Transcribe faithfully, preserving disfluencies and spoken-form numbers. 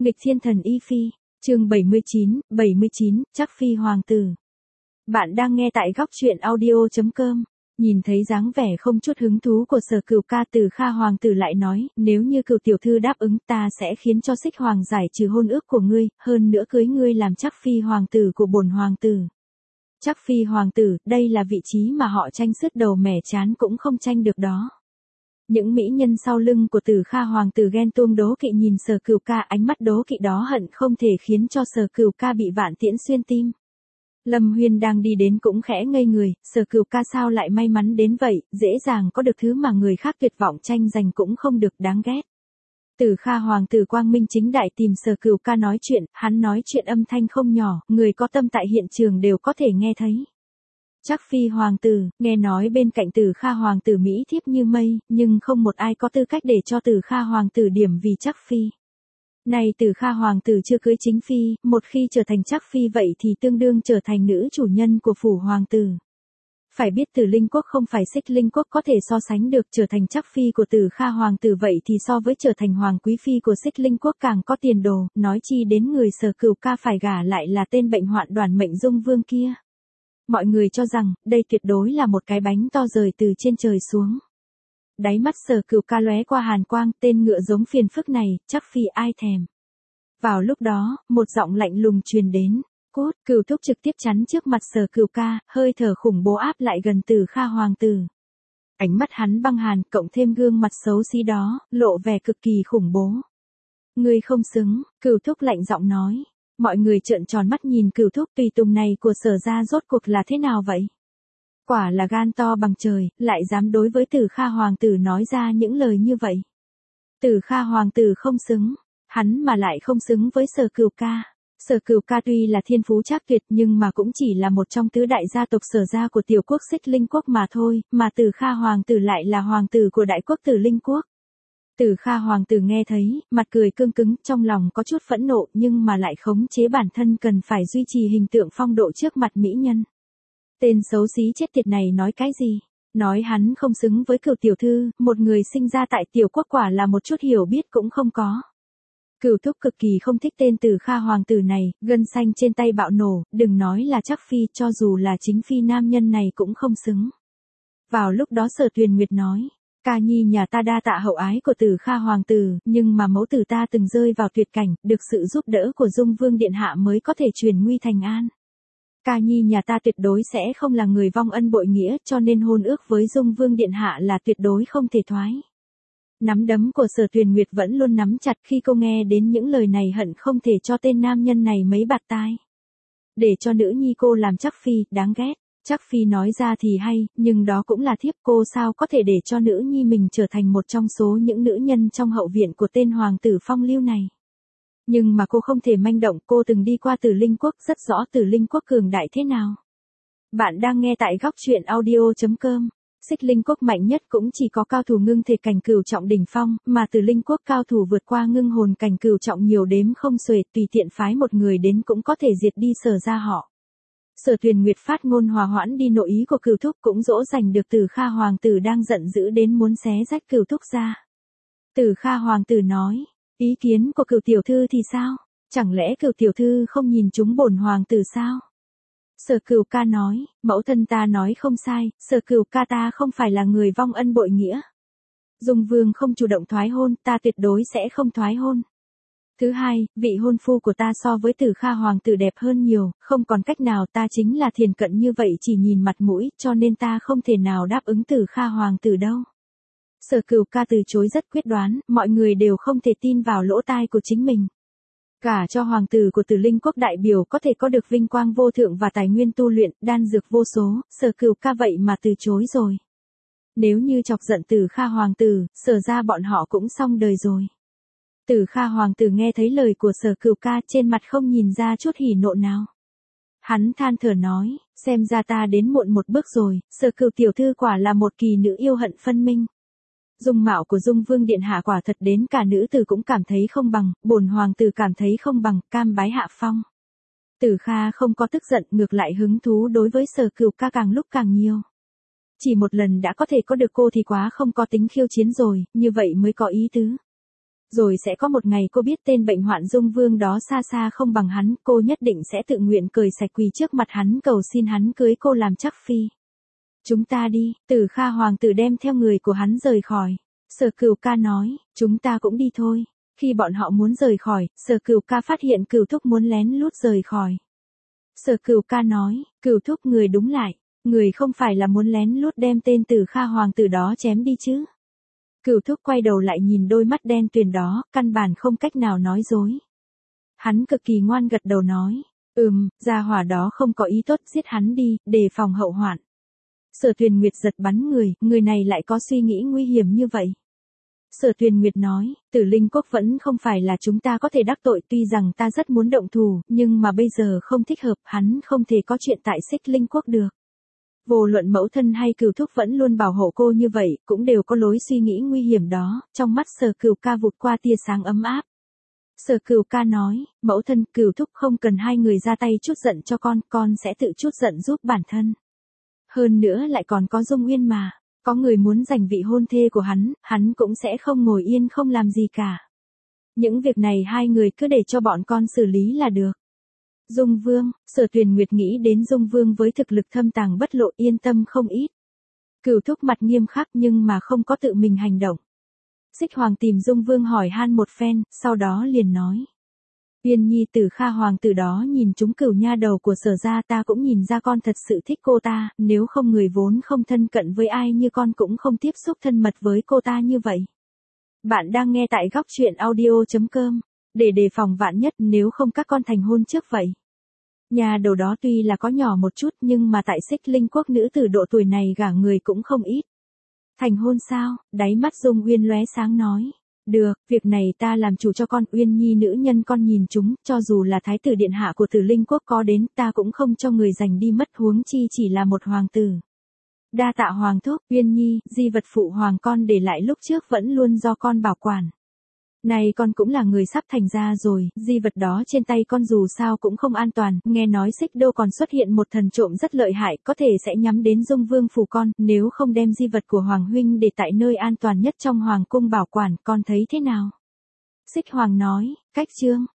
Nghịch thiên thần Y Phi, chương bảy mươi chín, bảy mươi chín, Trắc Phi Hoàng tử. Bạn đang nghe tại góc truyện audio chấm com. Nhìn thấy dáng vẻ không chút hứng thú của Sở Cửu ca, Từ Kha Hoàng tử lại nói, nếu như Cửu tiểu thư đáp ứng, ta sẽ khiến cho Xích Hoàng giải trừ hôn ước của ngươi, hơn nữa cưới ngươi làm Trắc Phi Hoàng tử của bổn hoàng tử. Trắc Phi Hoàng tử, đây là vị trí mà họ tranh sứt đầu mẻ chán cũng không tranh được đó. Những mỹ nhân sau lưng của Từ Kha Hoàng tử ghen tuông đố kỵ nhìn Sở Cửu ca, ánh mắt đố kỵ đó hận không thể khiến cho Sở Cửu ca bị vạn tiễn xuyên tim. Lâm Huyên đang đi đến cũng khẽ ngây người, Sở Cửu ca sao lại may mắn đến vậy, dễ dàng có được thứ mà người khác tuyệt vọng tranh giành cũng không được, đáng ghét. Từ Kha Hoàng tử quang minh chính đại tìm Sở Cửu ca nói chuyện, hắn nói chuyện âm thanh không nhỏ, người có tâm tại hiện trường đều có thể nghe thấy. Trắc Phi Hoàng tử, nghe nói bên cạnh Từ Kha Hoàng tử mỹ thiếp như mây, nhưng không một ai có tư cách để cho Từ Kha Hoàng tử điểm vì Trắc Phi. Này Từ Kha Hoàng tử chưa cưới chính phi, một khi trở thành Trắc Phi vậy thì tương đương trở thành nữ chủ nhân của phủ hoàng tử. Phải biết Tử Linh Quốc không phải Xích Linh Quốc có thể so sánh được, trở thành Trắc Phi của Từ Kha Hoàng tử vậy thì so với trở thành Hoàng Quý Phi của Xích Linh Quốc càng có tiền đồ, nói chi đến người Sở Cửu ca phải gả lại là tên bệnh hoạn đoản mệnh Dung Vương kia. Mọi người cho rằng, đây tuyệt đối là một cái bánh to rời từ trên trời xuống. Đáy mắt Sở Cửu ca lóe qua hàn quang, tên ngựa giống phiền phức này, Trắc Phi ai thèm. Vào lúc đó, một giọng lạnh lùng truyền đến, cút, Cửu thúc trực tiếp chắn trước mặt Sở Cửu ca, hơi thở khủng bố áp lại gần Từ Kha Hoàng tử. Ánh mắt hắn băng hàn, cộng thêm gương mặt xấu xí đó, lộ vẻ cực kỳ khủng bố. Ngươi không xứng, Cửu thúc lạnh giọng nói. Mọi người trợn tròn mắt nhìn Cửu thúc tùy tùng này của Sở gia rốt cuộc là thế nào vậy? Quả là gan to bằng trời, lại dám đối với Từ Kha Hoàng tử nói ra những lời như vậy. Từ Kha Hoàng tử không xứng, hắn mà lại không xứng với Sở Cửu ca. Sở Cửu ca tuy là thiên phú trác tuyệt nhưng mà cũng chỉ là một trong tứ đại gia tộc Sở gia của tiểu quốc Xích Linh Quốc mà thôi, mà Từ Kha Hoàng tử lại là hoàng tử của đại quốc Tử Linh Quốc. Từ Kha Hoàng tử nghe thấy, mặt cười cương cứng, trong lòng có chút phẫn nộ nhưng mà lại khống chế bản thân cần phải duy trì hình tượng phong độ trước mặt mỹ nhân. Tên xấu xí chết tiệt này nói cái gì? Nói hắn không xứng với Cửu tiểu thư, một người sinh ra tại tiểu quốc quả là một chút hiểu biết cũng không có. Cửu thúc cực kỳ không thích tên Từ Kha Hoàng tử này, gân xanh trên tay bạo nổ, đừng nói là Trắc Phi, cho dù là chính phi nam nhân này cũng không xứng. Vào lúc đó Sở Tuyền Nguyệt nói. Ca nhi nhà ta đa tạ hậu ái của Từ Kha Hoàng tử, nhưng mà mẫu tử ta từng rơi vào tuyệt cảnh, được sự giúp đỡ của Dung Vương điện hạ mới có thể chuyển nguy thành an. Ca nhi nhà ta tuyệt đối sẽ không là người vong ân bội nghĩa, cho nên hôn ước với Dung Vương điện hạ là tuyệt đối không thể thoái. Nắm đấm của Sở Tuyền Nguyệt vẫn luôn nắm chặt, khi cô nghe đến những lời này hận không thể cho tên nam nhân này mấy bạt tai. Để cho nữ nhi cô làm Trắc Phi, đáng ghét. Trắc Phi nói ra thì hay, nhưng đó cũng là thiếp, cô sao có thể để cho nữ nhi mình trở thành một trong số những nữ nhân trong hậu viện của tên hoàng tử phong lưu này. Nhưng mà cô không thể manh động, cô từng đi qua Tử Linh Quốc, rất rõ Tử Linh Quốc cường đại thế nào. Bạn đang nghe tại góc truyện audio chấm com. Xích Linh Quốc mạnh nhất cũng chỉ có cao thủ ngưng thể cảnh cửu trọng đỉnh phong, mà Tử Linh Quốc cao thủ vượt qua ngưng hồn cảnh cửu trọng nhiều đếm không xuể, tùy tiện phái một người đến cũng có thể diệt đi Sở gia họ. Sở Tuyền Nguyệt phát ngôn hòa hoãn đi nội ý của Cửu thúc, cũng dỗ dành được Từ Kha Hoàng tử đang giận dữ đến muốn xé rách Cửu thúc ra. Từ Kha Hoàng tử nói, ý kiến của Cửu tiểu thư thì sao? Chẳng lẽ Cửu tiểu thư không nhìn chúng bổn hoàng tử sao? Sở Cửu ca nói, mẫu thân ta nói không sai, Sở Cửu ca ta không phải là người vong ân bội nghĩa. Dung Vương không chủ động thoái hôn, ta tuyệt đối sẽ không thoái hôn. Thứ hai, vị hôn phu của ta so với Từ Kha Hoàng tử đẹp hơn nhiều, không còn cách nào, ta chính là thiền cận như vậy chỉ nhìn mặt mũi, cho nên ta không thể nào đáp ứng Từ Kha Hoàng tử đâu. Sở Cửu ca từ chối rất quyết đoán, mọi người đều không thể tin vào lỗ tai của chính mình. Cả cho hoàng tử của Tử Linh Quốc đại biểu có thể có được vinh quang vô thượng và tài nguyên tu luyện, đan dược vô số, Sở Cửu ca vậy mà từ chối rồi. Nếu như chọc giận Từ Kha Hoàng tử, Sở ra bọn họ cũng xong đời rồi. Từ Kha Hoàng tử nghe thấy lời của Sở Cửu ca, trên mặt không nhìn ra chút hỉ nộ nào. Hắn than thở nói, xem ra ta đến muộn một bước rồi, Sở Cửu tiểu thư quả là một kỳ nữ yêu hận phân minh. Dung mạo của Dung Vương điện hạ quả thật đến cả nữ tử cũng cảm thấy không bằng, bổn hoàng tử cảm thấy không bằng, cam bái hạ phong. Từ Kha không có tức giận, ngược lại hứng thú đối với Sở Cửu ca càng lúc càng nhiều. Chỉ một lần đã có thể có được cô thì quá không có tính khiêu chiến rồi, như vậy mới có ý tứ. Rồi sẽ có một ngày cô biết tên bệnh hoạn Dung Vương đó xa xa không bằng hắn, cô nhất định sẽ tự nguyện cởi sạch quỳ trước mặt hắn cầu xin hắn cưới cô làm chắc phi. Chúng ta đi, Tử Kha hoàng tử đem theo người của hắn rời khỏi. Sở Cửu Ca nói, chúng ta cũng đi thôi. Khi bọn họ muốn rời khỏi, Sở Cửu Ca phát hiện Cửu Thúc muốn lén lút rời khỏi. Sở Cửu Ca nói, Cửu Thúc người đúng lại, người không phải là muốn lén lút đem tên Tử Kha hoàng tử đó chém đi chứ. Cửu Thúc quay đầu lại nhìn đôi mắt đen tuyền đó, căn bản không cách nào nói dối. Hắn cực kỳ ngoan gật đầu nói, ừm, gia hỏa đó không có ý tốt, giết hắn đi, đề phòng hậu hoạn. Sở Tuyền Nguyệt giật bắn người, người này lại có suy nghĩ nguy hiểm như vậy. Sở Tuyền Nguyệt nói, Tử Linh Quốc vẫn không phải là chúng ta có thể đắc tội, tuy rằng ta rất muốn động thủ, nhưng mà bây giờ không thích hợp, hắn không thể có chuyện tại Xích Linh Quốc được. Vô luận mẫu thân hay Cửu Thúc vẫn luôn bảo hộ cô như vậy, cũng đều có lối suy nghĩ nguy hiểm đó, trong mắt Sở Cửu Ca vụt qua tia sáng ấm áp. Sở Cửu Ca nói, mẫu thân, Cửu Thúc không cần hai người ra tay chút giận cho con, con sẽ tự chút giận giúp bản thân. Hơn nữa lại còn có Dung Uyên mà, có người muốn giành vị hôn thê của hắn, hắn cũng sẽ không ngồi yên không làm gì cả. Những việc này hai người cứ để cho bọn con xử lý là được. Dung Vương, Sở Tuyền Nguyệt nghĩ đến Dung Vương với thực lực thâm tàng bất lộ, yên tâm không ít. Cửu Thúc mặt nghiêm khắc nhưng mà không có tự mình hành động. Xích Hoàng tìm Dung Vương hỏi han một phen, sau đó liền nói. Uyên Nhi Tử Kha hoàng tử đó nhìn chúng Cửu nha đầu của Sở gia, ta cũng nhìn ra con thật sự thích cô ta, nếu không người vốn không thân cận với ai như con cũng không tiếp xúc thân mật với cô ta như vậy. Bạn đang nghe tại góc truyện audio chấm com, để đề phòng vạn nhất nếu không các con thành hôn trước vậy. Nhà đầu đó tuy là có nhỏ một chút nhưng mà tại Xích Linh Quốc nữ tử độ tuổi này gả người cũng không ít. Thành hôn sao? Đáy mắt Dung Uyên lóe sáng nói. Được, việc này ta làm chủ cho con. Uyên Nhi nữ nhân con nhìn chúng, cho dù là thái tử điện hạ của Tử Linh Quốc có đến, ta cũng không cho người giành đi mất, huống chi chỉ là một hoàng tử. Đa tạ hoàng thúc. Uyên Nhi, di vật phụ hoàng con để lại lúc trước vẫn luôn do con bảo quản. Này con cũng là người sắp thành ra rồi, di vật đó trên tay con dù sao cũng không an toàn, nghe nói Xích Đô còn xuất hiện một thần trộm rất lợi hại, có thể sẽ nhắm đến Dung Vương phủ con, nếu không đem di vật của Hoàng huynh để tại nơi an toàn nhất trong Hoàng cung bảo quản, con thấy thế nào? Xích Hoàng nói, cách chương,